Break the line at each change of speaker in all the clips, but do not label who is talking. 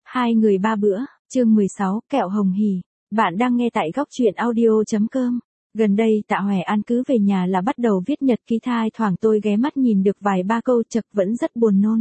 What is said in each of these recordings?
Hai người ba bữa, chương 16, kẹo hồng hì. Bạn đang nghe tại góc truyện audio.com. Gần đây Tạ Hoài An cứ về nhà là bắt đầu viết nhật ký, thai thoảng tôi ghé mắt nhìn được vài ba câu chật vẫn rất buồn nôn.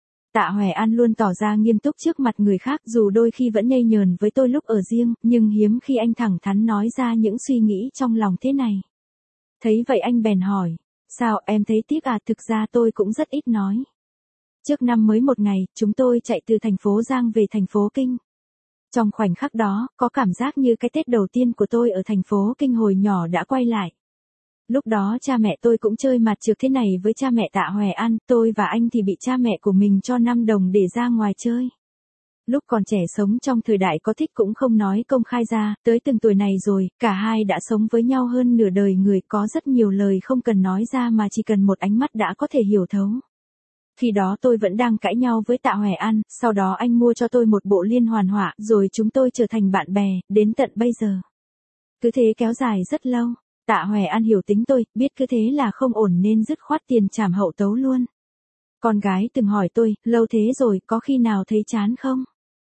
Tạ Hoài An luôn tỏ ra nghiêm túc trước mặt người khác, dù đôi khi vẫn nhây nhờn với tôi lúc ở riêng, nhưng hiếm khi anh thẳng thắn nói ra những suy nghĩ trong lòng thế này. Thấy vậy anh bèn hỏi, sao em thấy tiếc à? Thực ra tôi cũng rất ít nói. Trước năm mới một ngày, chúng tôi chạy từ thành phố Giang về thành phố Kinh. Trong khoảnh khắc đó, có cảm giác như cái Tết đầu tiên của tôi ở thành phố Kinh hồi nhỏ đã quay lại. Lúc đó cha mẹ tôi cũng chơi mặt trược thế này với cha mẹ Tạ Hoài An, tôi và anh thì bị cha mẹ của mình cho 5 đồng để ra ngoài chơi. Lúc còn trẻ sống trong thời đại có thích cũng không nói công khai ra, tới từng tuổi này rồi, cả hai đã sống với nhau hơn nửa đời người, có rất nhiều lời không cần nói ra mà chỉ cần một ánh mắt đã có thể hiểu thấu. Khi đó tôi vẫn đang cãi nhau với Tạ Hoài An, sau đó anh mua cho tôi một bộ liên hoàn họa, rồi chúng tôi trở thành bạn bè, đến tận bây giờ. Cứ thế kéo dài rất lâu, Tạ Hoài An hiểu tính tôi, biết cứ thế là không ổn nên dứt khoát tiền trảm hậu tấu luôn. Con gái từng hỏi tôi, lâu thế rồi, có khi nào thấy chán không?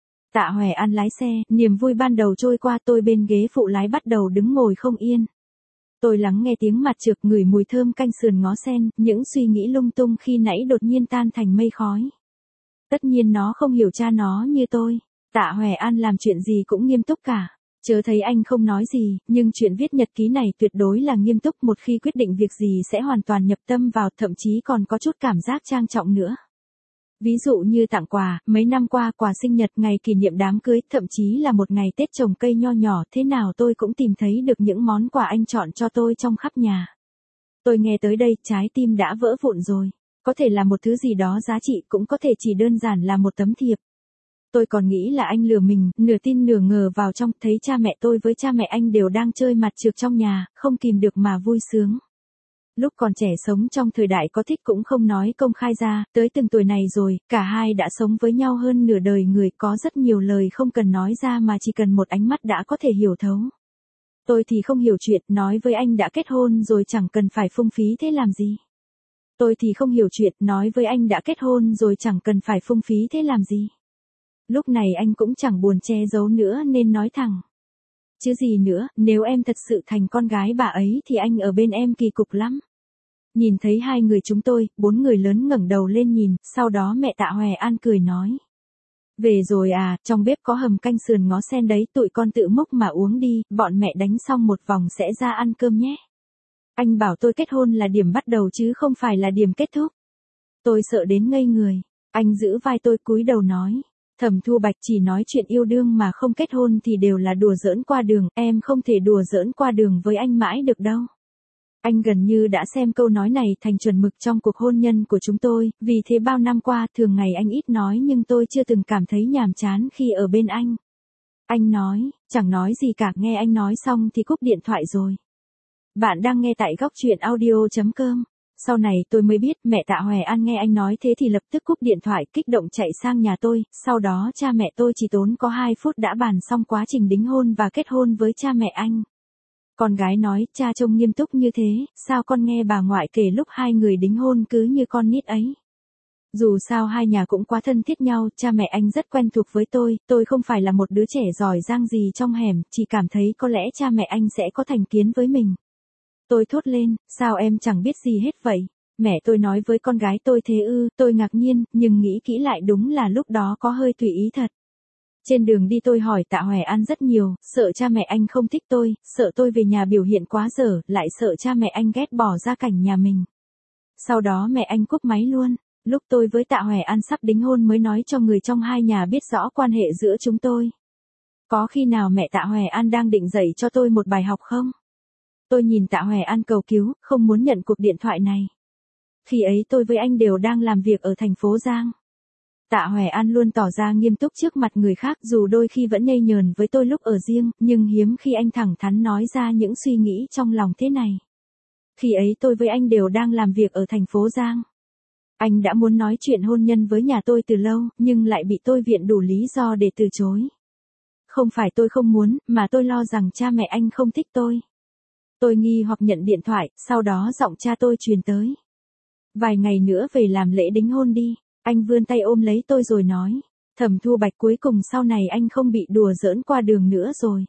Tạ Hoài An lái xe, niềm vui ban đầu trôi qua, tôi bên ghế phụ lái bắt đầu đứng ngồi không yên. Tôi lắng nghe tiếng mặt trược, ngửi mùi thơm canh sườn ngó sen, những suy nghĩ lung tung khi nãy đột nhiên tan thành mây khói. Tất nhiên nó không hiểu cha nó như tôi. Tạ Hoài An làm chuyện gì cũng nghiêm túc cả. Chớ thấy anh không nói gì, nhưng chuyện viết nhật ký này tuyệt đối là nghiêm túc, một khi quyết định việc gì sẽ hoàn toàn nhập tâm vào, thậm chí còn có chút cảm giác trang trọng nữa. Ví dụ như tặng quà, mấy năm qua quà sinh nhật, ngày kỷ niệm đám cưới, thậm chí là một ngày Tết trồng cây nho nhỏ, thế nào tôi cũng tìm thấy được những món quà anh chọn cho tôi trong khắp nhà. Tôi nghe tới đây, trái tim đã vỡ vụn rồi. Có thể là một thứ gì đó giá trị, cũng có thể chỉ đơn giản là một tấm thiệp. Tôi còn nghĩ là anh lừa mình, nửa tin nửa ngờ vào trong, thấy cha mẹ tôi với cha mẹ anh đều đang chơi mặt trược trong nhà, không kìm được mà vui sướng. Lúc còn trẻ sống trong thời đại có thích cũng không nói công khai ra, tới từng tuổi này rồi, cả hai đã sống với nhau hơn nửa đời người, có rất nhiều lời không cần nói ra mà chỉ cần một ánh mắt đã có thể hiểu thấu. Tôi thì không hiểu chuyện, nói với anh đã kết hôn rồi chẳng cần phải phung phí thế làm gì. Tôi thì không hiểu chuyện, nói với anh đã kết hôn rồi chẳng cần phải phung phí thế làm gì. Lúc này anh cũng chẳng buồn che giấu nữa nên nói thẳng. Chứ gì nữa, nếu em thật sự thành con gái bà ấy thì anh ở bên em kỳ cục lắm. Nhìn thấy hai người chúng tôi, 4 người lớn ngẩng đầu lên nhìn, sau đó mẹ Tạ Hoài An cười nói. Về rồi à, trong bếp có hầm canh sườn ngó sen đấy, tụi con tự múc mà uống đi, bọn mẹ đánh xong một vòng sẽ ra ăn cơm nhé. Anh bảo tôi kết hôn là điểm bắt đầu chứ không phải là điểm kết thúc. Tôi sợ đến ngây người, anh giữ vai tôi cúi đầu nói. Thẩm Thu Bạch, chỉ nói chuyện yêu đương mà không kết hôn thì đều là đùa giỡn qua đường, em không thể đùa giỡn qua đường với anh mãi được đâu. Anh gần như đã xem câu nói này thành chuẩn mực trong cuộc hôn nhân của chúng tôi, vì thế bao năm qua thường ngày anh ít nói nhưng tôi chưa từng cảm thấy nhàm chán khi ở bên anh. Anh nói, chẳng nói gì cả, nghe anh nói xong thì cúp điện thoại rồi. Bạn đang nghe tại góc truyện audio.com. Sau này tôi mới biết mẹ Tạ Hoài An nghe anh nói thế thì lập tức cúp điện thoại, kích động chạy sang nhà tôi, sau đó cha mẹ tôi chỉ tốn có 2 phút đã bàn xong quá trình đính hôn và kết hôn với cha mẹ anh. Con gái nói, cha trông nghiêm túc như thế, sao con nghe bà ngoại kể lúc hai người đính hôn cứ như con nít ấy. Dù sao hai nhà cũng quá thân thiết nhau, cha mẹ anh rất quen thuộc với tôi không phải là một đứa trẻ giỏi giang gì trong hẻm, chỉ cảm thấy có lẽ cha mẹ anh sẽ có thành kiến với mình. Tôi thốt lên, sao em chẳng biết gì hết vậy? Mẹ tôi nói với con gái tôi thế ư? Tôi ngạc nhiên, nhưng nghĩ kỹ lại đúng là lúc đó có hơi tùy ý thật. Trên đường đi tôi hỏi Tạ Hoài An rất nhiều, sợ cha mẹ anh không thích tôi, sợ tôi về nhà biểu hiện quá dở, lại sợ cha mẹ anh ghét bỏ gia cảnh nhà mình. Sau đó mẹ anh cúp máy luôn. Lúc tôi với Tạ Hoài An sắp đính hôn mới nói cho người trong hai nhà biết rõ quan hệ giữa chúng tôi. Có khi nào mẹ Tạ Hoài An đang định dạy cho tôi một bài học không? Tôi nhìn Tạ Hoài An cầu cứu, không muốn nhận cuộc điện thoại này. Khi ấy tôi với anh đều đang làm việc ở thành phố Giang. Tạ Hoài An luôn tỏ ra nghiêm túc trước mặt người khác, dù đôi khi vẫn nhây nhờn với tôi lúc ở riêng, nhưng hiếm khi anh thẳng thắn nói ra những suy nghĩ trong lòng thế này. Khi ấy tôi với anh đều đang làm việc ở thành phố Giang. Anh đã muốn nói chuyện hôn nhân với nhà tôi từ lâu, nhưng lại bị tôi viện đủ lý do để từ chối. Không phải tôi không muốn, mà tôi lo rằng cha mẹ anh không thích tôi. Tôi nghi hoặc nhận điện thoại, sau đó giọng cha tôi truyền tới. Vài ngày nữa về làm lễ đính hôn đi. Anh vươn tay ôm lấy tôi rồi nói. Thẩm Thu Bạch, cuối cùng sau này anh không bị đùa giỡn qua đường nữa rồi.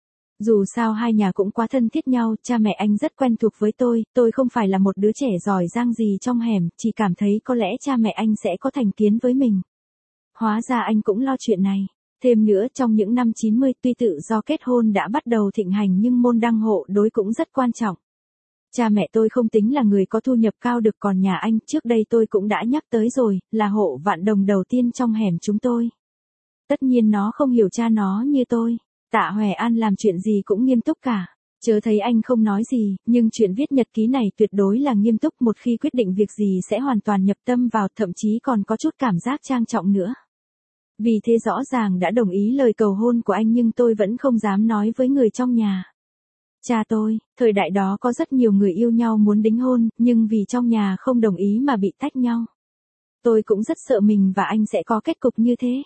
Dù sao hai nhà cũng quá thân thiết nhau, cha mẹ anh rất quen thuộc với tôi không phải là một đứa trẻ giỏi giang gì trong hẻm, chỉ cảm thấy có lẽ cha mẹ anh sẽ có thành kiến với mình. Hóa ra anh cũng lo chuyện này. Thêm nữa, trong những năm 90 tuy tự do kết hôn đã bắt đầu thịnh hành nhưng môn đăng hộ đối cũng rất quan trọng. Cha mẹ tôi không tính là người có thu nhập cao được, còn nhà anh, trước đây tôi cũng đã nhắc tới rồi, là hộ vạn đồng đầu tiên trong hẻm chúng tôi. Tất nhiên nó không hiểu cha nó như tôi. Tạ Hoè An làm chuyện gì cũng nghiêm túc cả. Chớ thấy anh không nói gì, nhưng chuyện viết nhật ký này tuyệt đối là nghiêm túc, một khi quyết định việc gì sẽ hoàn toàn nhập tâm vào, thậm chí còn có chút cảm giác trang trọng nữa. Vì thế rõ ràng đã đồng ý lời cầu hôn của anh nhưng tôi vẫn không dám nói với người trong nhà. Cha tôi, thời đại đó có rất nhiều người yêu nhau muốn đính hôn, nhưng vì trong nhà không đồng ý mà bị tách nhau. Tôi cũng rất sợ mình và anh sẽ có kết cục như thế.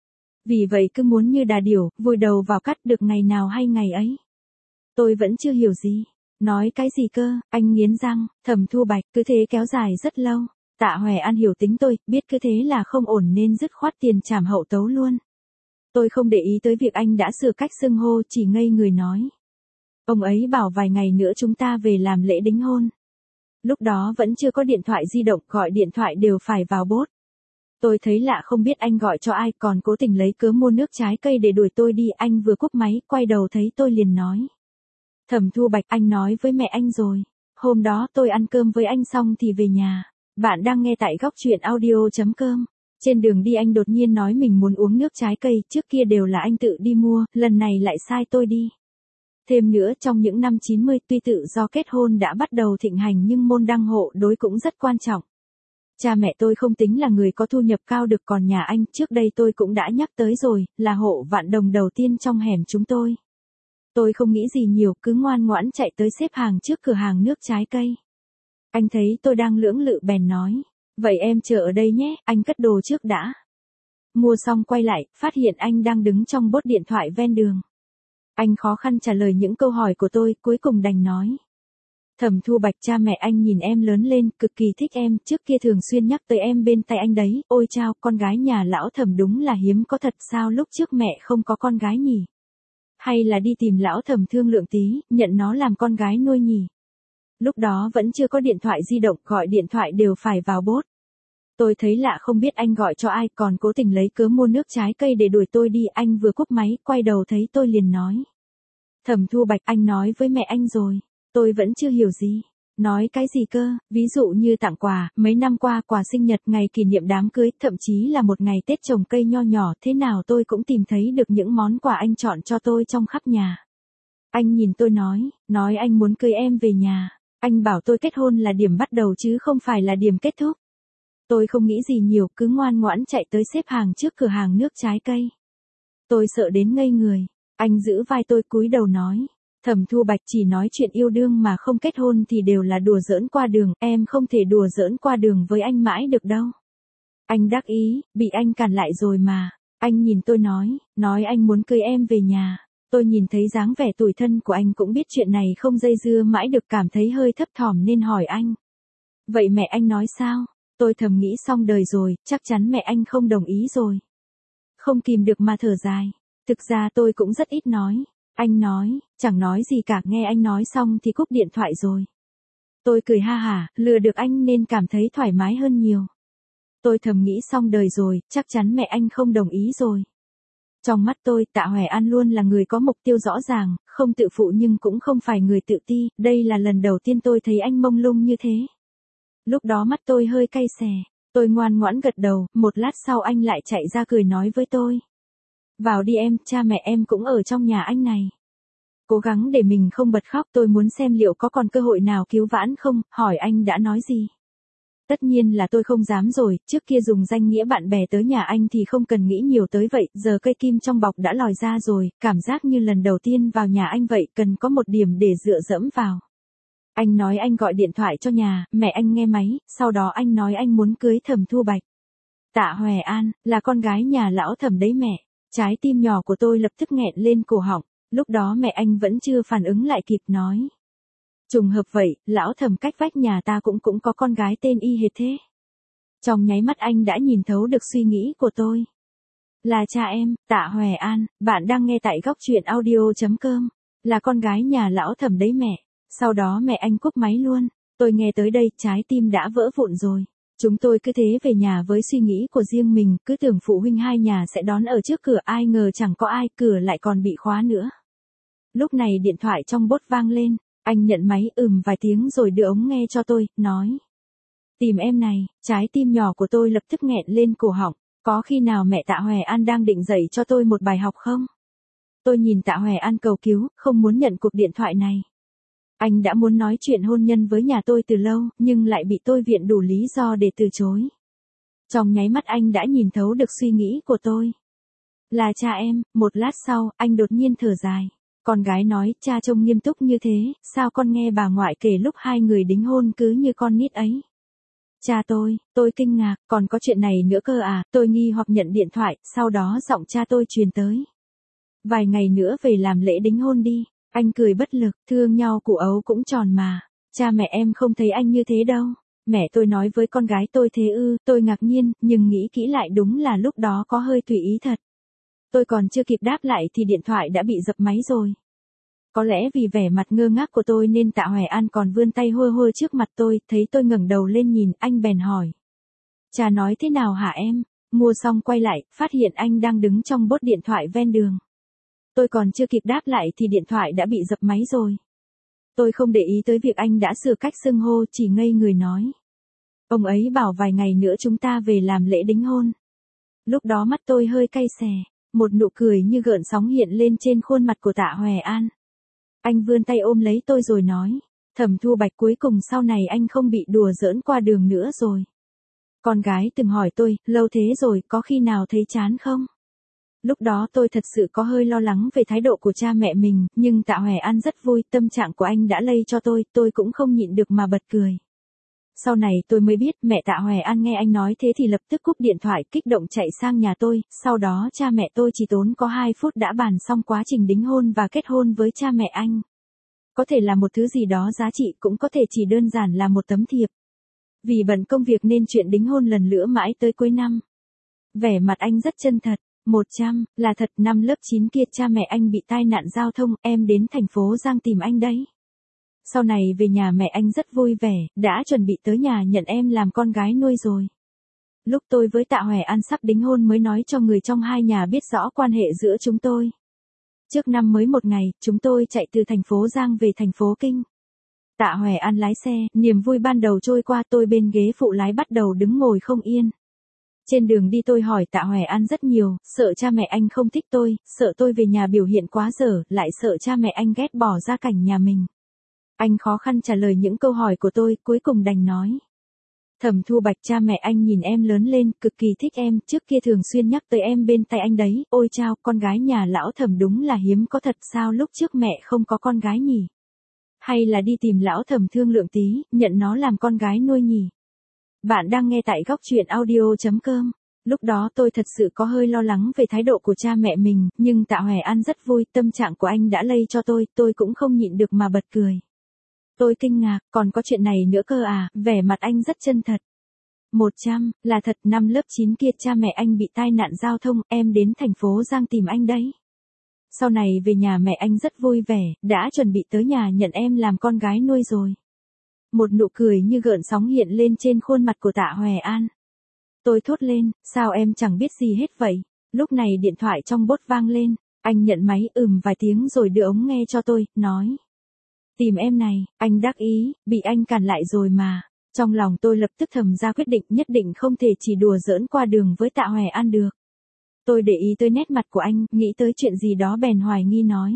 Vì vậy cứ muốn như đà điểu, vùi đầu vào cắt được ngày nào hay ngày ấy. Tôi vẫn chưa hiểu gì. Nói cái gì cơ, anh nghiến răng. Thẩm Thu Bạch, cứ thế kéo dài rất lâu. Tạ Hoè An hiểu tính tôi, biết cứ thế là không ổn nên dứt khoát tiền trảm hậu tấu luôn. Tôi không để ý tới việc anh đã sửa cách xưng hô, chỉ ngây người nói. Ông ấy bảo vài ngày nữa chúng ta về làm lễ đính hôn. Lúc đó vẫn chưa có điện thoại di động, gọi điện thoại đều phải vào bốt. Tôi thấy lạ, không biết anh gọi cho ai, còn cố tình lấy cớ mua nước trái cây để đuổi tôi đi. Anh vừa cúp máy, quay đầu thấy tôi liền nói. Thẩm Thu Bạch, anh nói với mẹ anh rồi. Hôm đó tôi ăn cơm với anh xong thì về nhà. Bạn đang nghe tại góc truyện audio.com. Trên đường đi anh đột nhiên nói mình muốn uống nước trái cây, trước kia đều là anh tự đi mua, lần này lại sai tôi đi. Thêm nữa, trong những năm 90 tuy tự do kết hôn đã bắt đầu thịnh hành nhưng môn đăng hộ đối cũng rất quan trọng. Cha mẹ tôi không tính là người có thu nhập cao được, còn nhà anh, trước đây tôi cũng đã nhắc tới rồi, là hộ vạn đồng đầu tiên trong hẻm chúng tôi. Tôi không nghĩ gì nhiều, cứ ngoan ngoãn chạy tới xếp hàng trước cửa hàng nước trái cây. Anh thấy tôi đang lưỡng lự bèn nói, vậy em chờ ở đây nhé, anh cất đồ trước đã. Mua xong quay lại, phát hiện anh đang đứng trong bốt điện thoại ven đường. Anh khó khăn trả lời những câu hỏi của tôi, cuối cùng đành nói. Thẩm Thu Bạch, cha mẹ anh nhìn em lớn lên, cực kỳ thích em, trước kia thường xuyên nhắc tới em bên tay anh đấy, ôi chao, con gái nhà lão Thẩm đúng là hiếm có thật, sao lúc trước mẹ không có con gái nhỉ? Hay là đi tìm lão Thẩm thương lượng tí, nhận nó làm con gái nuôi nhỉ? Lúc đó vẫn chưa có điện thoại di động, gọi điện thoại đều phải vào bốt. Tôi thấy lạ, không biết anh gọi cho ai, còn cố tình lấy cớ mua nước trái cây để đuổi tôi đi. Anh vừa cúp máy, quay đầu thấy tôi liền nói. Thẩm Thu Bạch, anh nói với mẹ anh rồi. Tôi vẫn chưa hiểu gì. Nói cái gì cơ, ví dụ như tặng quà, mấy năm qua quà sinh nhật, ngày kỷ niệm đám cưới, thậm chí là một ngày Tết trồng cây nho nhỏ, thế nào tôi cũng tìm thấy được những món quà anh chọn cho tôi trong khắp nhà. Anh nhìn tôi nói anh muốn cưới em về nhà. Anh bảo tôi kết hôn là điểm bắt đầu chứ không phải là điểm kết thúc. Tôi không nghĩ gì nhiều, cứ ngoan ngoãn chạy tới xếp hàng trước cửa hàng nước trái cây. Tôi sợ đến ngây người. Anh giữ vai tôi cúi đầu nói. Thẩm Thu Bạch, chỉ nói chuyện yêu đương mà không kết hôn thì đều là đùa giỡn qua đường, em không thể đùa giỡn qua đường với anh mãi được đâu. Anh đắc ý, bị anh cản lại rồi mà. Anh nhìn tôi nói anh muốn cưới em về nhà. Tôi nhìn thấy dáng vẻ tủi thân của anh cũng biết chuyện này không dây dưa mãi được, cảm thấy hơi thấp thỏm nên hỏi anh. Vậy mẹ anh nói sao? Tôi thầm nghĩ xong đời rồi, chắc chắn mẹ anh không đồng ý rồi. Không kìm được mà thở dài. Thực ra tôi cũng rất ít nói. Anh nói, chẳng nói gì cả, nghe anh nói xong thì cúp điện thoại rồi. Tôi cười ha hả, lừa được anh nên cảm thấy thoải mái hơn nhiều. Tôi thầm nghĩ xong đời rồi, chắc chắn mẹ anh không đồng ý rồi. Trong mắt tôi, Tạ Hoè An luôn là người có mục tiêu rõ ràng, không tự phụ nhưng cũng không phải người tự ti, đây là lần đầu tiên tôi thấy anh mông lung như thế. Lúc đó mắt tôi hơi cay xè, tôi ngoan ngoãn gật đầu, một lát sau anh lại chạy ra cười nói với tôi. Vào đi em, cha mẹ em cũng ở trong nhà anh này. Cố gắng để mình không bật khóc, tôi muốn xem liệu có còn cơ hội nào cứu vãn không, hỏi anh đã nói gì. Tất nhiên là tôi không dám rồi, trước kia dùng danh nghĩa bạn bè tới nhà anh thì không cần nghĩ nhiều tới vậy, giờ cây kim trong bọc đã lòi ra rồi, cảm giác như lần đầu tiên vào nhà anh vậy, cần có một điểm để dựa dẫm vào. Anh nói anh gọi điện thoại cho nhà, mẹ anh nghe máy, sau đó anh nói anh muốn cưới Thẩm Thu Bạch. Tạ Hoè An, là con gái nhà lão Thẩm đấy mẹ. Trái tim nhỏ của tôi lập tức nghẹn lên cổ họng, lúc đó mẹ anh vẫn chưa phản ứng lại kịp nói. Trùng hợp vậy, lão Thẩm cách vách nhà ta cũng có con gái tên y hệt thế. Trong nháy mắt anh đã nhìn thấu được suy nghĩ của tôi. Là cha em, Tạ Hoè An, bạn đang nghe tại góc truyện audio.com. Là con gái nhà lão Thẩm đấy mẹ. Sau đó mẹ anh cúp máy luôn. Tôi nghe tới đây, trái tim đã vỡ vụn rồi. Chúng tôi cứ thế về nhà với suy nghĩ của riêng mình, cứ tưởng phụ huynh hai nhà sẽ đón ở trước cửa, ai ngờ chẳng có ai, cửa lại còn bị khóa nữa. Lúc này điện thoại trong bốt vang lên, anh nhận máy vài tiếng rồi đưa ống nghe cho tôi, nói. Tìm em này, trái tim nhỏ của tôi lập tức nghẹn lên cổ họng. Có khi nào mẹ Tạ Hoè An đang định dạy cho tôi một bài học không? Tôi nhìn Tạ Hoè An cầu cứu, không muốn nhận cuộc điện thoại này. Anh đã muốn nói chuyện hôn nhân với nhà tôi từ lâu, nhưng lại bị tôi viện đủ lý do để từ chối. Trong nháy mắt anh đã nhìn thấu được suy nghĩ của tôi. Là cha em, một lát sau, anh đột nhiên thở dài. Con gái nói, cha trông nghiêm túc như thế, sao con nghe bà ngoại kể lúc hai người đính hôn cứ như con nít ấy. Cha tôi kinh ngạc, còn có chuyện này nữa cơ à, tôi nghi hoặc nhận điện thoại, sau đó giọng cha tôi truyền tới. Vài ngày nữa về làm lễ đính hôn đi, anh cười bất lực, thương nhau củ ấu cũng tròn mà, cha mẹ em không thấy anh như thế đâu. Mẹ tôi nói với con gái tôi thế ư, tôi ngạc nhiên, nhưng nghĩ kỹ lại đúng là lúc đó có hơi tùy ý thật. Tôi còn chưa kịp đáp lại thì điện thoại đã bị dập máy rồi. Có lẽ vì vẻ mặt ngơ ngác của tôi nên Tạ Hoè An còn vươn tay hơ hơ trước mặt tôi, thấy tôi ngẩng đầu lên nhìn, anh bèn hỏi. Cha nói thế nào hả em? Mua xong quay lại, phát hiện anh đang đứng trong bốt điện thoại ven đường. Tôi còn chưa kịp đáp lại thì điện thoại đã bị dập máy rồi. Tôi không để ý tới việc anh đã sửa cách xưng hô, chỉ ngây người nói. Ông ấy bảo vài ngày nữa chúng ta về làm lễ đính hôn. Lúc đó mắt tôi hơi cay xè, một nụ cười như gợn sóng hiện lên trên khuôn mặt của Tạ Hoè An. Anh vươn tay ôm lấy tôi rồi nói, Thẩm Thu Bạch, cuối cùng sau này anh không bị đùa giỡn qua đường nữa rồi. Con gái từng hỏi tôi, lâu thế rồi, có khi nào thấy chán không? Lúc đó tôi thật sự có hơi lo lắng về thái độ của cha mẹ mình, nhưng Tạ Hoè An rất vui, tâm trạng của anh đã lây cho tôi cũng không nhịn được mà bật cười. Sau này tôi mới biết mẹ Tạ Hoè An nghe anh nói thế thì lập tức cúp điện thoại, kích động chạy sang nhà tôi, sau đó cha mẹ tôi chỉ tốn có 2 phút đã bàn xong quá trình đính hôn và kết hôn với cha mẹ anh. Có thể là một thứ gì đó giá trị, cũng có thể chỉ đơn giản là một tấm thiệp. Vì bận công việc nên chuyện đính hôn lần nữa mãi tới cuối năm. Vẻ mặt anh rất chân thật. 100, là thật, năm lớp 9 kia cha mẹ anh bị tai nạn giao thông, em đến thành phố Giang tìm anh đấy. Sau này về nhà mẹ anh rất vui vẻ, đã chuẩn bị tới nhà nhận em làm con gái nuôi rồi. Lúc tôi với Tạ Hoè An sắp đính hôn mới nói cho người trong hai nhà biết rõ quan hệ giữa chúng tôi. Trước năm mới một ngày, chúng tôi chạy từ thành phố Giang về thành phố Kinh. Tạ Hoè An lái xe, niềm vui ban đầu trôi qua, tôi bên ghế phụ lái bắt đầu đứng ngồi không yên. Trên đường đi tôi hỏi Tạ Hoè An rất nhiều, sợ cha mẹ anh không thích tôi, sợ tôi về nhà biểu hiện quá dở, lại sợ cha mẹ anh ghét bỏ gia cảnh nhà mình. Anh khó khăn trả lời những câu hỏi của tôi, cuối cùng đành nói. Thẩm Thu Bạch, cha mẹ anh nhìn em lớn lên, cực kỳ thích em, trước kia thường xuyên nhắc tới em bên tay anh đấy, ôi chao, con gái nhà lão Thẩm đúng là hiếm có thật, sao lúc trước mẹ không có con gái nhỉ? Hay là đi tìm lão Thẩm thương lượng tí, nhận nó làm con gái nuôi nhỉ? Bạn đang nghe tại góc truyện audio.com. Lúc đó tôi thật sự có hơi lo lắng về thái độ của cha mẹ mình, nhưng Tạ Hoè An rất vui, tâm trạng của anh đã lây cho tôi cũng không nhịn được mà bật cười. Tôi kinh ngạc, còn có chuyện này nữa cơ à, vẻ mặt anh rất chân thật. 100, là thật, năm lớp 9 kia cha mẹ anh bị tai nạn giao thông, em đến thành phố Giang tìm anh đấy. Sau này về nhà mẹ anh rất vui vẻ, đã chuẩn bị tới nhà nhận em làm con gái nuôi rồi. Một nụ cười như gợn sóng hiện lên trên khuôn mặt của Tạ Hoè An. Tôi thốt lên, sao em chẳng biết gì hết vậy? Lúc này điện thoại trong bốt vang lên, anh nhận máy vài tiếng rồi đưa ống nghe cho tôi, nói. Tìm em này, anh đắc ý, bị anh cản lại rồi mà. Trong lòng tôi lập tức thầm ra quyết định nhất định không thể chỉ đùa giỡn qua đường với Tạ Hoè An được. Tôi để ý tới nét mặt của anh, nghĩ tới chuyện gì đó bèn hoài nghi nói.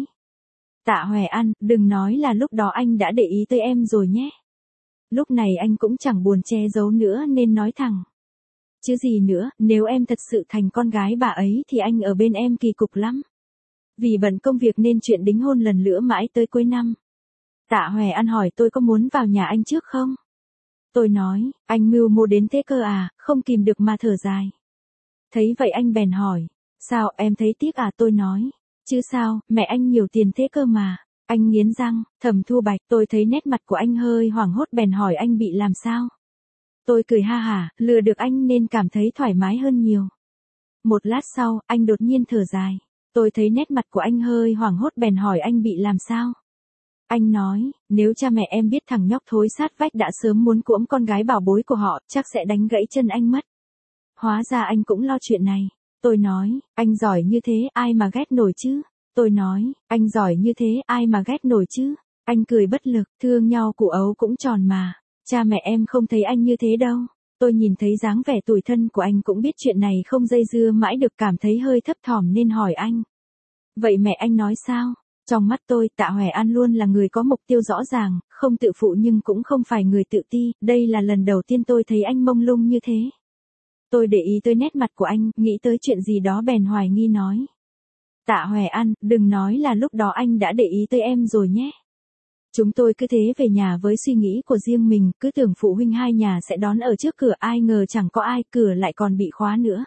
Tạ Hoè An, đừng nói là lúc đó anh đã để ý tới em rồi nhé. Lúc này anh cũng chẳng buồn che giấu nữa nên nói thẳng. Chứ gì nữa, nếu em thật sự thành con gái bà ấy thì anh ở bên em kỳ cục lắm. Vì bận công việc nên chuyện đính hôn lần nữa mãi tới cuối năm. Tạ Hoè An hỏi tôi có muốn vào nhà anh trước không? Tôi nói, anh mưu mô đến thế cơ à, không kìm được mà thở dài. Thấy vậy anh bèn hỏi, sao em thấy tiếc à, tôi nói, chứ sao, mẹ anh nhiều tiền thế cơ mà. Anh nghiến răng, Thẩm Thu Bạch, tôi thấy nét mặt của anh hơi hoảng hốt bèn hỏi anh bị làm sao. Tôi cười ha hả, lừa được anh nên cảm thấy thoải mái hơn nhiều. Một lát sau, anh đột nhiên thở dài. Tôi thấy nét mặt của anh hơi hoảng hốt bèn hỏi anh bị làm sao. Anh nói, nếu cha mẹ em biết thằng nhóc thối sát vách đã sớm muốn cuỗm con gái bảo bối của họ, chắc sẽ đánh gãy chân anh mất. Hóa ra anh cũng lo chuyện này. Tôi nói, anh giỏi như thế, ai mà ghét nổi chứ. Tôi nói, anh giỏi như thế, ai mà ghét nổi chứ. Anh cười bất lực, thương nhau củ ấu cũng tròn mà. Cha mẹ em không thấy anh như thế đâu. Tôi nhìn thấy dáng vẻ tủi thân của anh cũng biết chuyện này không dây dưa mãi được, cảm thấy hơi thấp thỏm nên hỏi anh. Vậy mẹ anh nói sao? Trong mắt tôi, Tạ Hoài An luôn là người có mục tiêu rõ ràng, không tự phụ nhưng cũng không phải người tự ti, đây là lần đầu tiên tôi thấy anh mông lung như thế. Tôi để ý tới nét mặt của anh, nghĩ tới chuyện gì đó bèn hoài nghi nói. Tạ Hoài An, đừng nói là lúc đó anh đã để ý tới em rồi nhé. Chúng tôi cứ thế về nhà với suy nghĩ của riêng mình, cứ tưởng phụ huynh hai nhà sẽ đón ở trước cửa, ai ngờ chẳng có ai, cửa lại còn bị khóa nữa.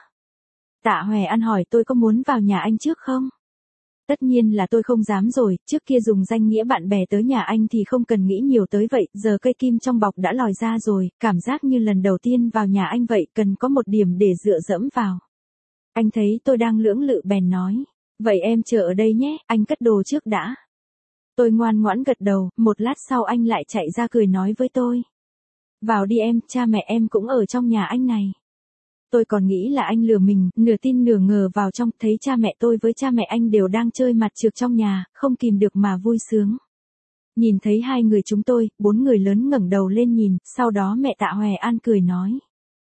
Tạ Hoài An hỏi tôi có muốn vào nhà anh trước không? Tất nhiên là tôi không dám rồi, trước kia dùng danh nghĩa bạn bè tới nhà anh thì không cần nghĩ nhiều tới vậy, giờ cây kim trong bọc đã lòi ra rồi, cảm giác như lần đầu tiên vào nhà anh vậy, cần có một điểm để dựa dẫm vào. Anh thấy tôi đang lưỡng lự bèn nói, vậy em chờ ở đây nhé, anh cất đồ trước đã. Tôi ngoan ngoãn gật đầu, một lát sau anh lại chạy ra cười nói với tôi. Vào đi em, cha mẹ em cũng ở trong nhà anh này. Tôi còn nghĩ là anh lừa mình, nửa tin nửa ngờ vào trong, thấy cha mẹ tôi với cha mẹ anh đều đang chơi mặt trược trong nhà, không kìm được mà vui sướng. Nhìn thấy hai người chúng tôi, bốn người lớn ngẩng đầu lên nhìn, sau đó mẹ Tạ Hoài An cười nói.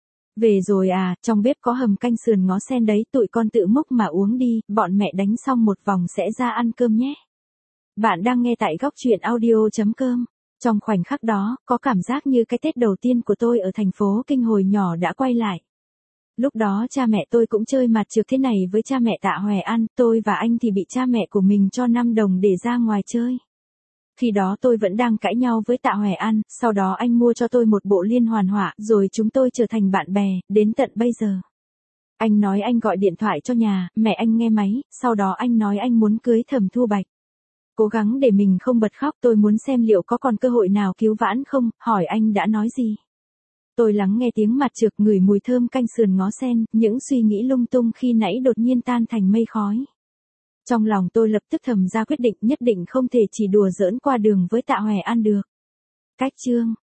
Về rồi à, trong bếp có hầm canh sườn ngó sen đấy, tụi con tự múc mà uống đi, bọn mẹ đánh xong một vòng sẽ ra ăn cơm nhé. Bạn đang nghe tại góc truyện audio.com. Trong khoảnh khắc đó, có cảm giác như cái Tết đầu tiên của tôi ở thành phố Kinh hồi nhỏ đã quay lại. Lúc đó cha mẹ tôi cũng chơi mặt trược thế này với cha mẹ Tạ Hoài An, tôi và anh thì bị cha mẹ của mình cho 5 đồng để ra ngoài chơi. Khi đó tôi vẫn đang cãi nhau với Tạ Hoài An, sau đó anh mua cho tôi một bộ liên hoàn họa, rồi chúng tôi trở thành bạn bè, đến tận bây giờ. Anh nói anh gọi điện thoại cho nhà, mẹ anh nghe máy, sau đó anh nói anh muốn cưới Thẩm Thu Bạch. Cố gắng để mình không bật khóc, tôi muốn xem liệu có còn cơ hội nào cứu vãn không, hỏi anh đã nói gì. Tôi lắng nghe tiếng mặt trược, ngửi mùi thơm canh sườn ngó sen, những suy nghĩ lung tung khi nãy đột nhiên tan thành mây khói. Trong lòng tôi lập tức thầm ra quyết định nhất định không thể chỉ đùa giỡn qua đường với Tạ Hoài An được. Cách chương